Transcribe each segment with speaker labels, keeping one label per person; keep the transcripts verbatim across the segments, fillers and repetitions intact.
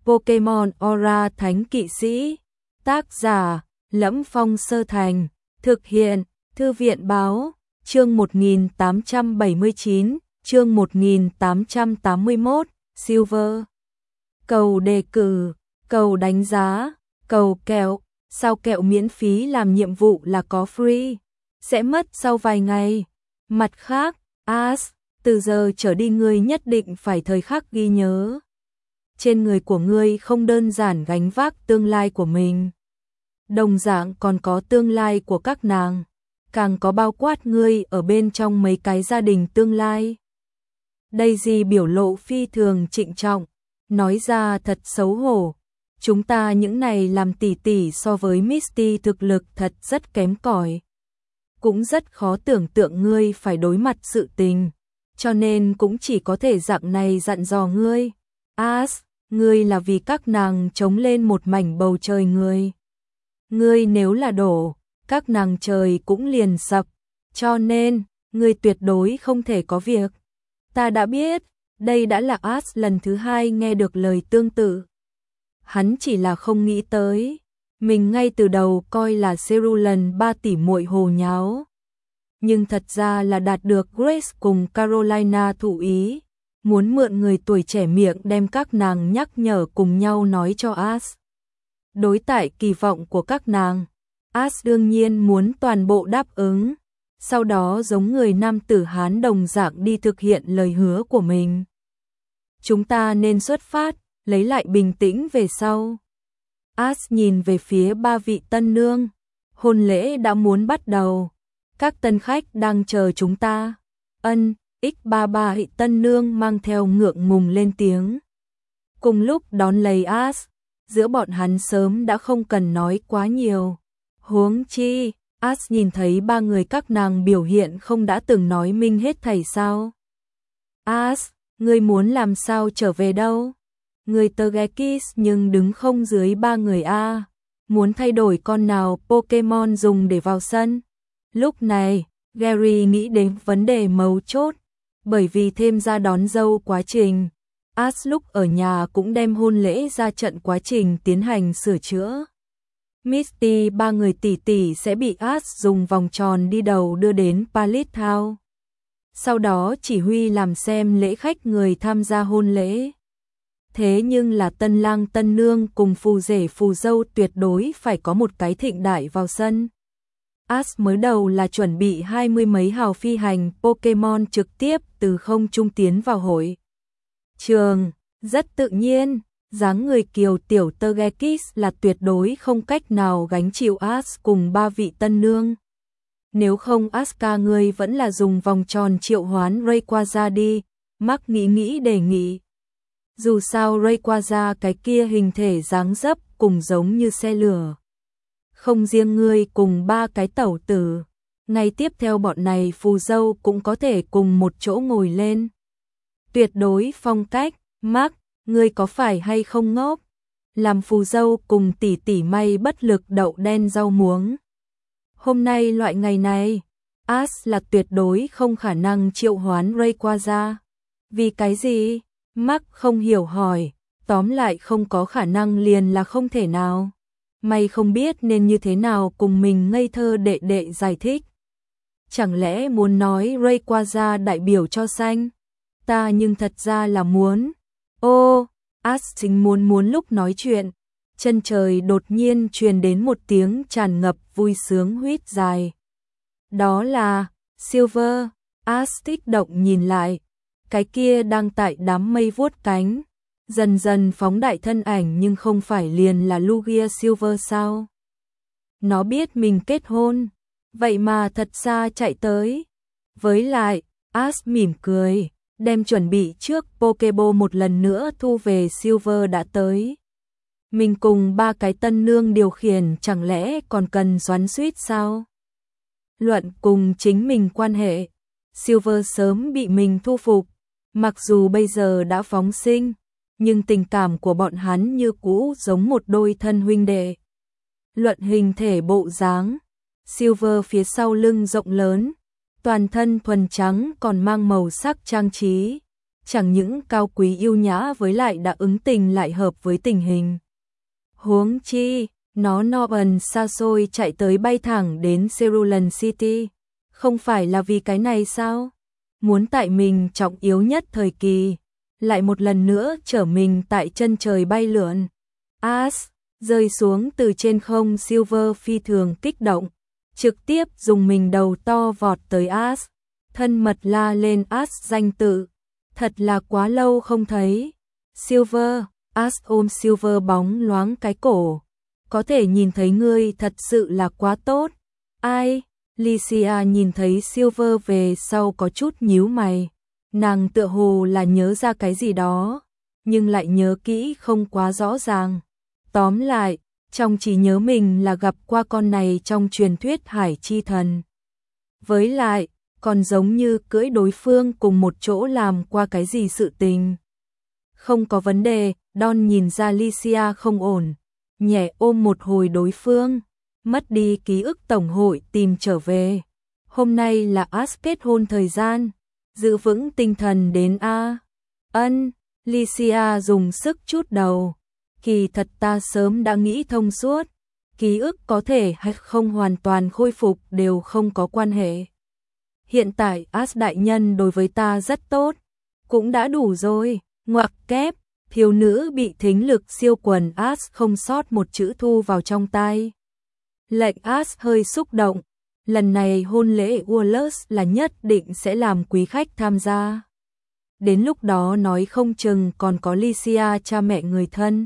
Speaker 1: Pokemon Aura Thánh Kỵ Sĩ. Tác giả: Lẫm Phong Sơ Thành. Thực hiện: Thư viện Báo. Chương một nghìn tám trăm bảy mươi chín, chương một nghìn tám trăm tám mươi mốt, Silver. Cầu đề cử, cầu đánh giá, cầu kẹo. Sao kẹo miễn phí làm nhiệm vụ là có free, sẽ mất sau vài ngày. Mặt khác, Ash, từ giờ trở đi ngươi nhất định phải thời khắc ghi nhớ. Trên người của ngươi không đơn giản gánh vác tương lai của mình, đồng dạng còn có tương lai của các nàng, càng có bao quát ngươi ở bên trong mấy cái gia đình tương lai. Daisy biểu lộ phi thường trịnh trọng, nói ra thật xấu hổ. Chúng ta những này làm tỷ tỷ so với Misty thực lực thật rất kém cỏi. Cũng rất khó tưởng tượng ngươi phải đối mặt sự tình, cho nên cũng chỉ có thể dạng này dặn dò ngươi. Ash, ngươi là vì các nàng chống lên một mảnh bầu trời ngươi. Ngươi nếu là đổ, các nàng trời cũng liền sập, cho nên, ngươi tuyệt đối không thể có việc. Ta đã biết, đây đã là Ash lần thứ hai nghe được lời tương tự. Hắn chỉ là không nghĩ tới, mình ngay từ đầu coi là Cerulean ba tỷ muội hồ nháo. Nhưng thật ra là đạt được Grace cùng Carolina thụ ý, muốn mượn người tuổi trẻ miệng đem các nàng nhắc nhở cùng nhau nói cho Ash. Đối tại kỳ vọng của các nàng, Ash đương nhiên muốn toàn bộ đáp ứng, sau đó giống người nam tử Hán đồng dạng đi thực hiện lời hứa của mình. Chúng ta nên xuất phát, lấy lại bình tĩnh về sau. Ash nhìn về phía ba vị tân nương, hôn lễ đã muốn bắt đầu, các tân khách đang chờ chúng ta. Ân, ích ba ba vị tân nương mang theo ngượng ngùng lên tiếng. Cùng lúc đón lấy Ash, giữa bọn hắn sớm đã không cần nói quá nhiều. Huống chi, Ash nhìn thấy ba người các nàng biểu hiện không đã từng nói minh hết thảy sao. Ash, ngươi muốn làm sao trở về đâu? Người Togekiss nhưng đứng không dưới ba người A, muốn thay đổi con nào Pokemon dùng để vào sân. Lúc này, Gary nghĩ đến vấn đề mấu chốt, bởi vì thêm ra đón dâu quá trình, Ash lúc ở nhà cũng đem hôn lễ ra trận quá trình tiến hành sửa chữa. Misty ba người tỷ tỷ sẽ bị Ash dùng vòng tròn đi đầu đưa đến Pallet Town. Sau đó chỉ huy làm xem lễ khách người tham gia hôn lễ. Thế nhưng là tân lang tân nương cùng phù rể phù dâu tuyệt đối phải có một cái thịnh đại vào sân. Ash mới đầu là chuẩn bị hai mươi mấy hào phi hành Pokemon trực tiếp từ không trung tiến vào hội trường, rất tự nhiên, dáng người kiều tiểu Togekiss là tuyệt đối không cách nào gánh chịu Ash cùng ba vị tân nương. Nếu không Asuka ngươi vẫn là dùng vòng tròn triệu hoán Rayquaza đi, Mark nghĩ nghĩ đề nghị. Dù sao Rayquaza cái kia hình thể dáng dấp cùng giống như xe lửa. Không riêng ngươi cùng ba cái tẩu tử, ngày tiếp theo bọn này phù dâu cũng có thể cùng một chỗ ngồi lên. Tuyệt đối phong cách, Mark, ngươi có phải hay không ngốc? Làm phù dâu cùng tỷ tỷ may bất lực đậu đen rau muống. Hôm nay loại ngày này, Ash là tuyệt đối không khả năng triệu hoán Rayquaza. Vì cái gì? Mark không hiểu hỏi, tóm lại không có khả năng liền là không thể nào. Mày không biết nên như thế nào cùng mình ngây thơ đệ đệ giải thích. Chẳng lẽ muốn nói Rayquaza đại biểu cho xanh? Ta nhưng thật ra là muốn. Ô, Ash chính muốn muốn lúc nói chuyện. Chân trời đột nhiên truyền đến một tiếng tràn ngập vui sướng huýt dài. Đó là Silver. Ash kích động nhìn lại. Cái kia đang tại đám mây vuốt cánh, dần dần phóng đại thân ảnh nhưng không phải liền là Lugia Silver sao? Nó biết mình kết hôn, vậy mà thật xa chạy tới. Với lại, Ash mỉm cười, đem chuẩn bị trước Pokeball một lần nữa thu về Silver đã tới. Mình cùng ba cái tân nương điều khiển chẳng lẽ còn cần xoắn xuýt sao? Luận cùng chính mình quan hệ, Silver sớm bị mình thu phục. Mặc dù bây giờ đã phóng sinh, nhưng tình cảm của bọn hắn như cũ giống một đôi thân huynh đệ. Luận hình thể bộ dáng, Silver phía sau lưng rộng lớn, toàn thân thuần trắng còn mang màu sắc trang trí, chẳng những cao quý yêu nhã với lại đã ứng tình lại hợp với tình hình. Huống chi, nó Northern xa xôi chạy tới bay thẳng đến Cerulean City, không phải là vì cái này sao? Muốn tại mình trọng yếu nhất thời kỳ, lại một lần nữa trở mình tại chân trời bay lượn. As rơi xuống từ trên không, Silver phi thường kích động, trực tiếp dùng mình đầu to vọt tới As, thân mật la lên As danh tự. Thật là quá lâu không thấy. Silver, As ôm Silver bóng loáng cái cổ. Có thể nhìn thấy ngươi thật sự là quá tốt. Ai? Licia nhìn thấy Silver về sau có chút nhíu mày. Nàng tựa hồ là nhớ ra cái gì đó, nhưng lại nhớ kỹ không quá rõ ràng. Tóm lại, trong trí nhớ mình là gặp qua con này trong truyền thuyết Hải Chi Thần. Với lại, còn giống như cưỡi đối phương cùng một chỗ làm qua cái gì sự tình. Không có vấn đề, Don nhìn ra Licia không ổn, nhẹ ôm một hồi đối phương, mất đi ký ức tổng hội tìm trở về. Hôm nay là As kết hôn thời gian, giữ vững tinh thần đến a. Ân, Licia dùng sức chút đầu. Kỳ thật ta sớm đã nghĩ thông suốt, ký ức có thể hay không hoàn toàn khôi phục đều không có quan hệ. Hiện tại As đại nhân đối với ta rất tốt, cũng đã đủ rồi. Ngoặc kép, thiếu nữ bị thính lực siêu quần As không sót một chữ thu vào trong tai. Lệnh As hơi xúc động, lần này hôn lễ Wallace là nhất định sẽ làm quý khách tham gia. Đến lúc đó nói không chừng còn có Licia cha mẹ người thân.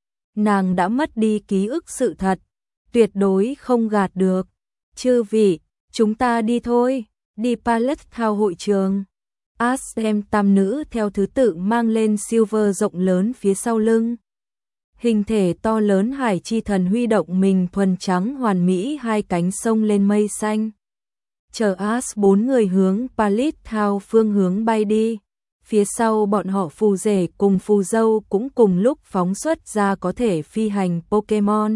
Speaker 1: Nàng đã mất đi ký ức sự thật, tuyệt đối không gạt được. Chư vị, chúng ta đi thôi, đi Palace Thao hội trường. As đem tam nữ theo thứ tự mang lên Silver rộng lớn phía sau lưng. Hình thể to lớn Hải Chi Thần huy động mình thuần trắng hoàn mỹ hai cánh sông lên mây xanh. Chờ As bốn người hướng Palace Thao phương hướng bay đi. Phía sau bọn họ phù rể cùng phù dâu cũng cùng lúc phóng xuất ra có thể phi hành Pokemon.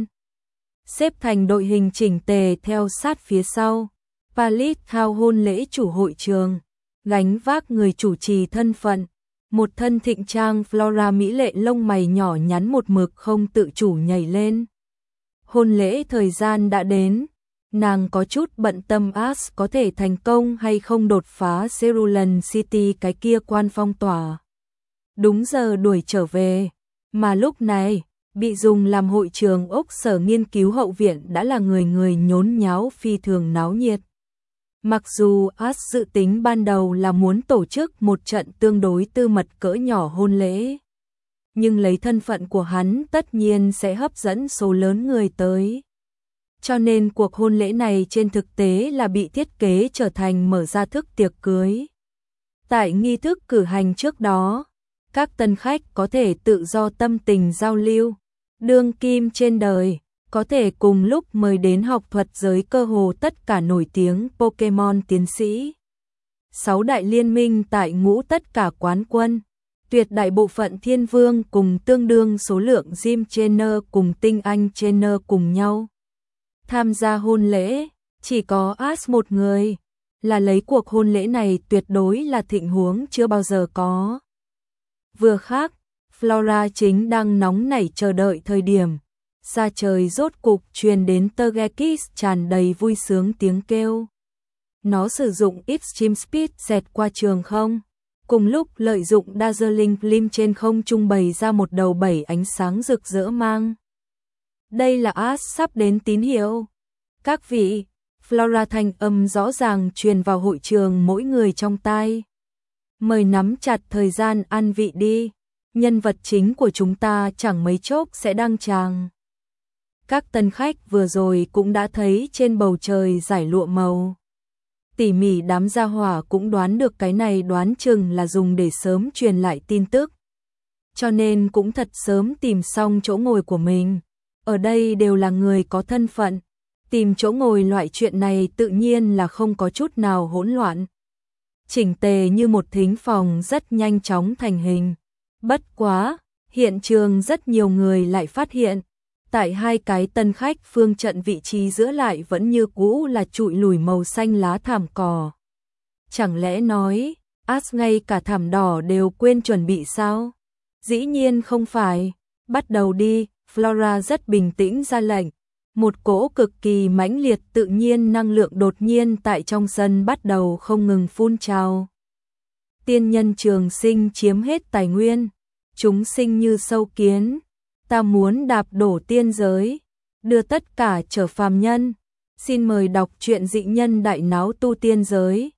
Speaker 1: Xếp thành đội hình chỉnh tề theo sát phía sau. Palace Thao hôn lễ chủ hội trường, gánh vác người chủ trì thân phận. Một thân thịnh trang Flora mỹ lệ lông mày nhỏ nhắn một mực không tự chủ nhảy lên. Hôn lễ thời gian đã đến. Nàng có chút bận tâm As có thể thành công hay không đột phá Cerulean City cái kia quan phong tỏa. Đúng giờ đuổi trở về, mà lúc này, bị dùng làm hội trường ốc sở nghiên cứu hậu viện đã là người người nhốn nháo phi thường náo nhiệt. Mặc dù As dự tính ban đầu là muốn tổ chức một trận tương đối tư mật cỡ nhỏ hôn lễ, nhưng lấy thân phận của hắn tất nhiên sẽ hấp dẫn số lớn người tới. Cho nên cuộc hôn lễ này trên thực tế là bị thiết kế trở thành mở ra thức tiệc cưới. Tại nghi thức cử hành trước đó, các tân khách có thể tự do tâm tình giao lưu, đương kim trên đời, có thể cùng lúc mời đến học thuật giới cơ hồ tất cả nổi tiếng Pokemon tiến sĩ. Sáu đại liên minh tại ngũ tất cả quán quân, tuyệt đại bộ phận thiên vương cùng tương đương số lượng gym trainer cùng tinh anh trainer cùng nhau. Tham gia hôn lễ, chỉ có As một người, là lấy cuộc hôn lễ này tuyệt đối là thịnh huống chưa bao giờ có. Vừa khác, Flora chính đang nóng nảy chờ đợi thời điểm, xa trời rốt cục truyền đến Togekiss tràn đầy vui sướng tiếng kêu. Nó sử dụng Extreme Speed xẹt qua trường không, cùng lúc lợi dụng Dazzling Gleam trên không trung bày ra một đầu bảy ánh sáng rực rỡ mang. Đây là As sắp đến tín hiệu. Các vị, Flora thanh âm rõ ràng truyền vào hội trường mỗi người trong tai. Mời nắm chặt thời gian ăn vị đi, nhân vật chính của chúng ta chẳng mấy chốc sẽ đăng tràng. Các tân khách vừa rồi cũng đã thấy trên bầu trời giải lụa màu. Tỉ mỉ đám gia hỏa cũng đoán được cái này đoán chừng là dùng để sớm truyền lại tin tức. Cho nên cũng thật sớm tìm xong chỗ ngồi của mình. Ở đây đều là người có thân phận, tìm chỗ ngồi loại chuyện này tự nhiên là không có chút nào hỗn loạn. Chỉnh tề như một thính phòng rất nhanh chóng thành hình. Bất quá, hiện trường rất nhiều người lại phát hiện, tại hai cái tân khách phương trận vị trí giữa lại vẫn như cũ là trụi lùi màu xanh lá thảm cỏ. Chẳng lẽ nói, As ngay cả thảm đỏ đều quên chuẩn bị sao? Dĩ nhiên không phải. Bắt đầu đi, Flora rất bình tĩnh ra lệnh. Một cỗ cực kỳ mãnh liệt tự nhiên năng lượng đột nhiên tại trong sân bắt đầu không ngừng phun trào. Tiên nhân trường sinh chiếm hết tài nguyên, chúng sinh như sâu kiến, ta muốn đạp đổ tiên giới, đưa tất cả trở phàm nhân. Xin mời đọc truyện Dị Nhân Đại Náo Tu Tiên Giới.